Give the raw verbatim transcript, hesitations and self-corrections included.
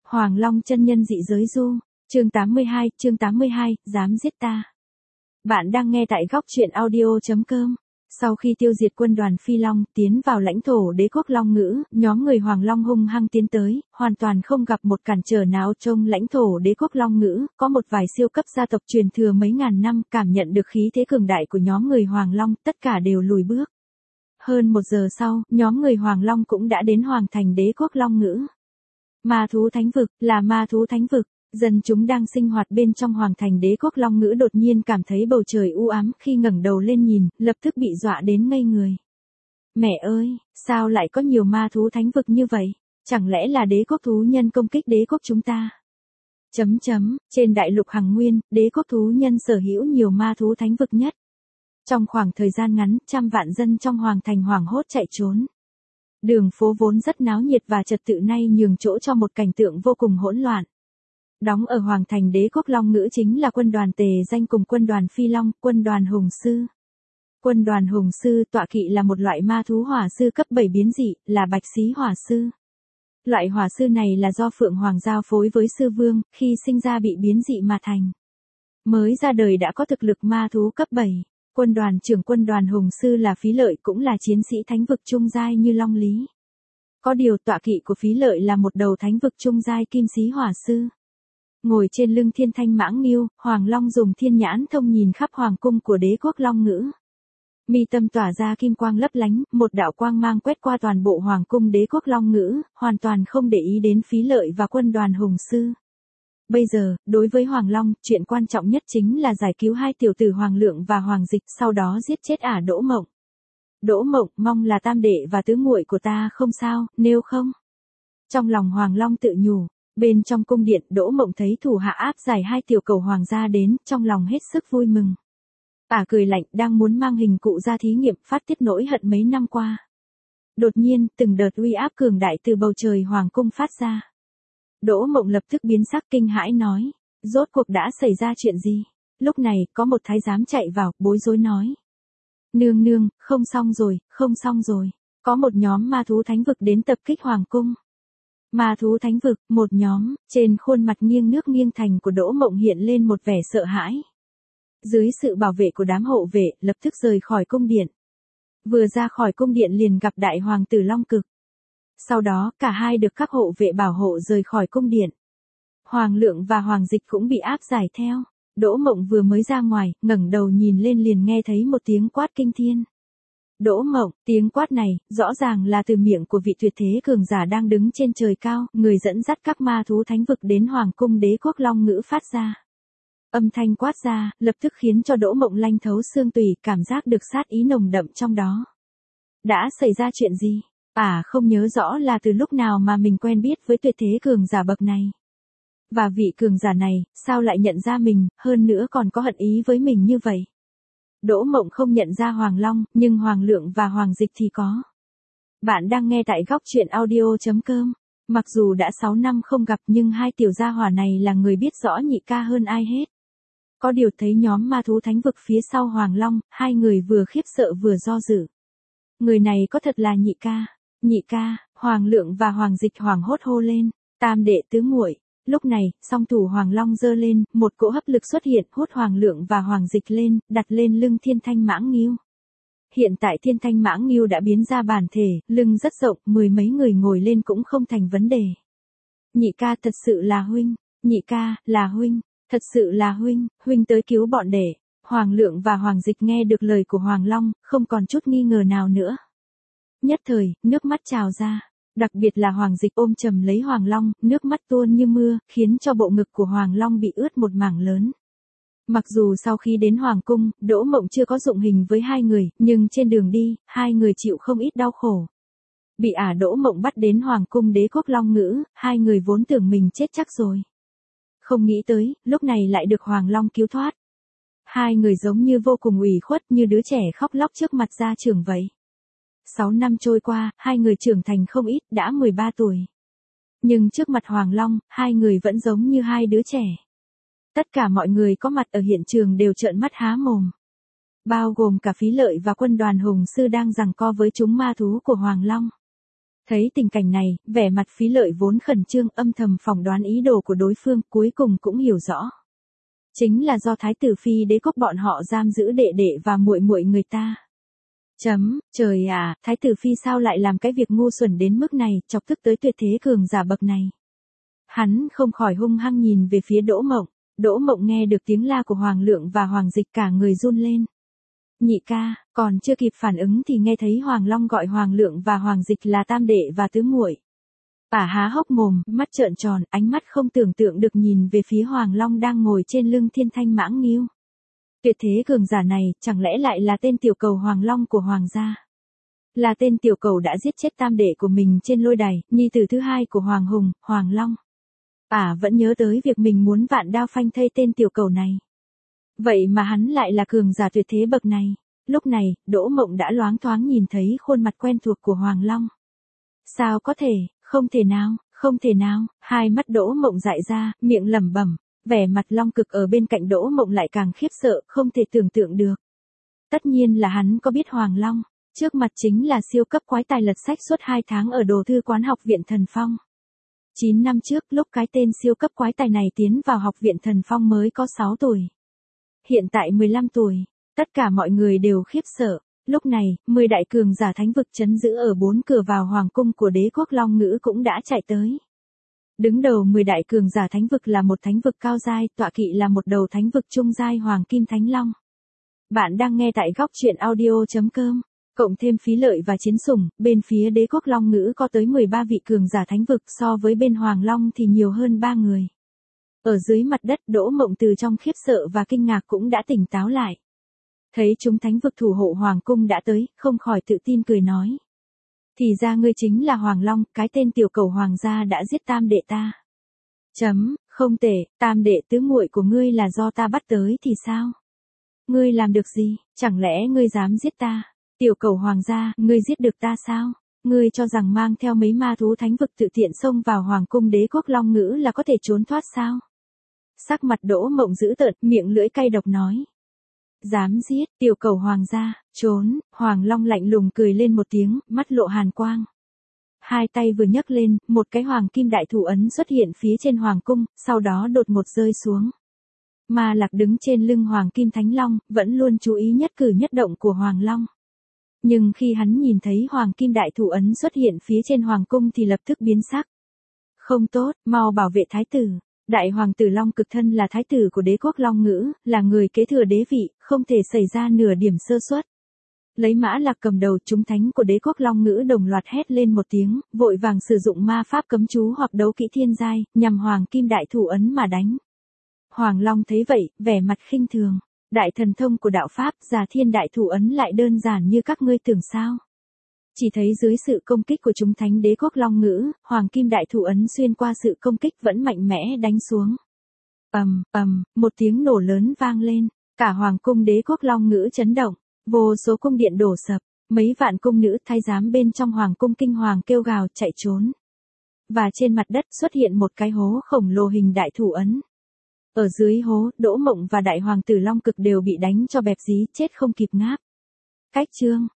Hoàng Long chân nhân dị giới du, chương tám mươi hai, chương tám mươi hai, dám giết ta. Bạn đang nghe tại góc truyện audio chấm com. Sau khi tiêu diệt quân đoàn Phi Long, tiến vào lãnh thổ đế quốc Long Ngữ, nhóm người Hoàng Long hung hăng tiến tới, hoàn toàn không gặp một cản trở nào trong lãnh thổ đế quốc Long Ngữ, có một vài siêu cấp gia tộc truyền thừa mấy ngàn năm, cảm nhận được khí thế cường đại của nhóm người Hoàng Long, tất cả đều lùi bước. Hơn một giờ sau, nhóm người Hoàng Long cũng đã đến Hoàng thành đế quốc Long Ngữ. Ma thú thánh vực, là ma thú thánh vực. Dân chúng đang sinh hoạt bên trong Hoàng thành đế quốc Long Ngữ đột nhiên cảm thấy bầu trời u ám, khi ngẩng đầu lên nhìn, lập tức bị dọa đến ngây người. Mẹ ơi, sao lại có nhiều ma thú thánh vực như vậy? Chẳng lẽ là đế quốc thú nhân công kích đế quốc chúng ta? Chấm chấm, trên đại lục Hằng Nguyên, đế quốc thú nhân sở hữu nhiều ma thú thánh vực nhất. Trong khoảng thời gian ngắn, trăm vạn dân trong Hoàng thành hoảng hốt chạy trốn. Đường phố vốn rất náo nhiệt và trật tự nay nhường chỗ cho một cảnh tượng vô cùng hỗn loạn. Đóng ở Hoàng thành đế quốc Long Ngữ chính là quân đoàn Tề Danh cùng quân đoàn Phi Long, quân đoàn Hùng Sư. Quân đoàn Hùng Sư tọa kỵ là một loại ma thú hỏa sư cấp bảy biến dị, là bạch xí hỏa sư. Loại hỏa sư này là do Phượng Hoàng giao phối với sư vương, khi sinh ra bị biến dị mà thành. Mới ra đời đã có thực lực ma thú cấp bảy. Quân đoàn trưởng quân đoàn Hùng Sư là Phí Lợi, cũng là chiến sĩ thánh vực trung giai như Long Lý. Có điều tọa kỵ của Phí Lợi là một đầu thánh vực trung giai kim xí hỏa sư. Ngồi trên lưng thiên thanh mãng nghiêu, Hoàng Long dùng thiên nhãn thông nhìn khắp hoàng cung của đế quốc Long Ngữ. Mi tâm tỏa ra kim quang lấp lánh, một đạo quang mang quét qua toàn bộ hoàng cung đế quốc Long Ngữ, hoàn toàn không để ý đến Phí Lợi và quân đoàn Hùng Sư. Bây giờ, đối với Hoàng Long, chuyện quan trọng nhất chính là giải cứu hai tiểu tử Hoàng Lượng và Hoàng Dịch, sau đó giết chết ả Đỗ Mộng. Đỗ Mộng, mong là tam đệ và tứ muội của ta không sao, nếu không. Trong lòng Hoàng Long tự nhủ. Bên trong cung điện, Đỗ Mộng thấy thủ hạ áp giải hai tiểu cầu hoàng gia đến, trong lòng hết sức vui mừng. Ả cười lạnh, đang muốn mang hình cụ ra thí nghiệm, phát tiết nỗi hận mấy năm qua. Đột nhiên, từng đợt uy áp cường đại từ bầu trời hoàng cung phát ra. Đỗ Mộng lập tức biến sắc kinh hãi nói, rốt cuộc đã xảy ra chuyện gì? Lúc này, có một thái giám chạy vào, bối rối nói. Nương nương, không xong rồi, không xong rồi. Có một nhóm ma thú thánh vực đến tập kích hoàng cung. Ma thú thánh vực, một nhóm, trên khuôn mặt nghiêng nước nghiêng thành của Đỗ Mộng hiện lên một vẻ sợ hãi. Dưới sự bảo vệ của đám hộ vệ, lập tức rời khỏi cung điện. Vừa ra khỏi cung điện liền gặp đại hoàng tử Long Cực. Sau đó, cả hai được các hộ vệ bảo hộ rời khỏi cung điện. Hoàng Lượng và Hoàng Dịch cũng bị áp giải theo. Đỗ Mộng vừa mới ra ngoài, ngẩng đầu nhìn lên liền nghe thấy một tiếng quát kinh thiên. Đỗ Mộng, tiếng quát này, rõ ràng là từ miệng của vị tuyệt thế cường giả đang đứng trên trời cao, người dẫn dắt các ma thú thánh vực đến Hoàng cung đế quốc Long Ngữ phát ra. Âm thanh quát ra, lập tức khiến cho Đỗ Mộng lanh thấu xương tủy, cảm giác được sát ý nồng đậm trong đó. Đã xảy ra chuyện gì? À, không nhớ rõ là từ lúc nào mà mình quen biết với tuyệt thế cường giả bậc này. Và vị cường giả này, sao lại nhận ra mình, hơn nữa còn có hận ý với mình như vậy? Đỗ Mộng không nhận ra Hoàng Long, nhưng Hoàng Lượng và Hoàng Dịch thì có. Bạn đang nghe tại góc truyện audio chấm com. Mặc dù đã sáu năm không gặp nhưng hai tiểu gia hỏa này là người biết rõ nhị ca hơn ai hết. Có điều thấy nhóm ma thú thánh vực phía sau Hoàng Long, hai người vừa khiếp sợ vừa do dự. Người này có thật là nhị ca? Nhị ca, Hoàng Lượng và Hoàng Dịch hoảng hốt hô lên, tam đệ tứ muội. Lúc này, song thủ Hoàng Long giơ lên, một cỗ hấp lực xuất hiện, hút Hoàng Lượng và Hoàng Dịch lên, đặt lên lưng thiên thanh mãng nghiêu. Hiện tại thiên thanh mãng nghiêu đã biến ra bản thể, lưng rất rộng, mười mấy người ngồi lên cũng không thành vấn đề. Nhị ca thật sự là huynh, nhị ca, là huynh, thật sự là huynh, huynh tới cứu bọn đệ. Hoàng Lượng và Hoàng Dịch nghe được lời của Hoàng Long, không còn chút nghi ngờ nào nữa. Nhất thời, nước mắt trào ra. Đặc biệt là Hoàng Dịch ôm chầm lấy Hoàng Long, nước mắt tuôn như mưa, khiến cho bộ ngực của Hoàng Long bị ướt một mảng lớn. Mặc dù sau khi đến Hoàng cung, Đỗ Mộng chưa có dụng hình với hai người, nhưng trên đường đi, hai người chịu không ít đau khổ. Bị ả Đỗ Mộng bắt đến Hoàng cung đế quốc Long Ngữ, hai người vốn tưởng mình chết chắc rồi. Không nghĩ tới, lúc này lại được Hoàng Long cứu thoát. Hai người giống như vô cùng ủy khuất, như đứa trẻ khóc lóc trước mặt gia trưởng vậy. Sáu năm trôi qua, hai người trưởng thành không ít, đã mười ba tuổi. Nhưng trước mặt Hoàng Long, hai người vẫn giống như hai đứa trẻ. Tất cả mọi người có mặt ở hiện trường đều trợn mắt há mồm. Bao gồm cả Phí Lợi và quân đoàn Hùng Sư đang giằng co với chúng ma thú của Hoàng Long. Thấy tình cảnh này, vẻ mặt Phí Lợi vốn khẩn trương âm thầm phỏng đoán ý đồ của đối phương, cuối cùng cũng hiểu rõ. Chính là do thái tử Phi đế quốc bọn họ giam giữ đệ đệ và muội muội người ta. Chấm, trời à, thái tử Phi sao lại làm cái việc ngu xuẩn đến mức này, chọc tức tới tuyệt thế cường giả bậc này. Hắn không khỏi hung hăng nhìn về phía Đỗ Mộng. Đỗ Mộng nghe được tiếng la của Hoàng Lượng và Hoàng Dịch cả người run lên. Nhị ca, còn chưa kịp phản ứng thì nghe thấy Hoàng Long gọi Hoàng Lượng và Hoàng Dịch là tam đệ và tứ muội. Ả há hốc mồm, mắt trợn tròn, ánh mắt không tưởng tượng được nhìn về phía Hoàng Long đang ngồi trên lưng Thiên Thanh Mãng Nghiêu. Tuyệt thế cường giả này, chẳng lẽ lại là tên tiểu cầu Hoàng Long của Hoàng gia? Là tên tiểu cầu đã giết chết tam đệ của mình trên lôi đài, nhi tử thứ hai của Hoàng Hùng, Hoàng Long. Ả vẫn nhớ tới việc mình muốn vạn đao phanh thây tên tiểu cầu này. Vậy mà hắn lại là cường giả tuyệt thế bậc này. Lúc này, Đỗ Mộng đã loáng thoáng nhìn thấy khuôn mặt quen thuộc của Hoàng Long. Sao có thể, không thể nào, không thể nào, hai mắt Đỗ Mộng dại ra, miệng lẩm bẩm, vẻ mặt Long Cực ở bên cạnh Đỗ Mộng lại càng khiếp sợ, không thể tưởng tượng được. Tất nhiên là hắn có biết Hoàng Long, trước mặt chính là siêu cấp quái tài lật sách suốt hai tháng ở đồ thư quán học viện Thần Phong. chín năm trước, lúc cái tên siêu cấp quái tài này tiến vào học viện Thần Phong mới có sáu tuổi. Hiện tại mười lăm tuổi, tất cả mọi người đều khiếp sợ. Lúc này, mười đại cường giả thánh vực trấn giữ ở bốn cửa vào hoàng cung của đế quốc Long Ngữ cũng đã chạy tới. Đứng đầu mười đại cường giả thánh vực là một thánh vực cao giai, tọa kỵ là một đầu thánh vực trung giai Hoàng Kim Thánh Long. Bạn đang nghe tại góc truyện audio chấm com. Cộng thêm Phí Lợi và Chiến Sủng, bên phía đế quốc Long Ngữ có tới mười ba vị cường giả thánh vực, so với bên Hoàng Long thì nhiều hơn ba người. Ở dưới mặt đất, Đỗ Mộng từ trong khiếp sợ và kinh ngạc cũng đã tỉnh táo lại. Thấy chúng thánh vực thủ hộ Hoàng cung đã tới, không khỏi tự tin cười nói. Thì ra ngươi chính là Hoàng Long, cái tên tiểu cầu Hoàng gia đã giết tam đệ ta. Chấm, không tệ, tam đệ tứ muội của ngươi là do ta bắt tới thì sao? Ngươi làm được gì, chẳng lẽ ngươi dám giết ta? Tiểu cầu Hoàng gia, ngươi giết được ta sao? Ngươi cho rằng mang theo mấy ma thú thánh vực tự tiện xông vào Hoàng cung đế quốc Long Ngữ là có thể trốn thoát sao? Sắc mặt Đỗ Mộng dữ tợn, miệng lưỡi cay độc nói. Dám giết, tiểu cầu Hoàng gia, trốn, Hoàng Long lạnh lùng cười lên một tiếng, mắt lộ hàn quang. Hai tay vừa nhấc lên, một cái hoàng kim đại thủ ấn xuất hiện phía trên Hoàng cung, sau đó đột ngột rơi xuống. Ma Lạc đứng trên lưng Hoàng Kim Thánh Long, vẫn luôn chú ý nhất cử nhất động của Hoàng Long. Nhưng khi hắn nhìn thấy Hoàng Kim đại thủ ấn xuất hiện phía trên Hoàng cung thì lập tức biến sắc. Không tốt, mau bảo vệ thái tử. Đại hoàng tử Long Cực thân là thái tử của đế quốc Long Ngữ, là người kế thừa đế vị, không thể xảy ra nửa điểm sơ suất. Lấy Mã Lạc cầm đầu, chúng thánh của đế quốc Long Ngữ đồng loạt hét lên một tiếng, vội vàng sử dụng ma pháp cấm chú hoặc đấu kỹ thiên giai, nhằm Hoàng Kim đại thủ ấn mà đánh. Hoàng Long thấy vậy, vẻ mặt khinh thường. Đại thần thông của đạo pháp, Già Thiên đại thủ ấn lại đơn giản như các ngươi tưởng sao? Chỉ thấy dưới sự công kích của chúng thánh đế quốc Long Ngữ, Hoàng Kim đại thủ ấn xuyên qua sự công kích vẫn mạnh mẽ đánh xuống. Ầm, ầm, một tiếng nổ lớn vang lên, cả hoàng cung đế quốc Long Ngữ chấn động, vô số cung điện đổ sập, mấy vạn cung nữ thái giám bên trong hoàng cung kinh hoàng kêu gào chạy trốn. Và trên mặt đất xuất hiện một cái hố khổng lồ hình đại thủ ấn. Ở dưới hố, Đỗ Mộng và đại hoàng tử Long Cực đều bị đánh cho bẹp dí, chết không kịp ngáp. Cách chương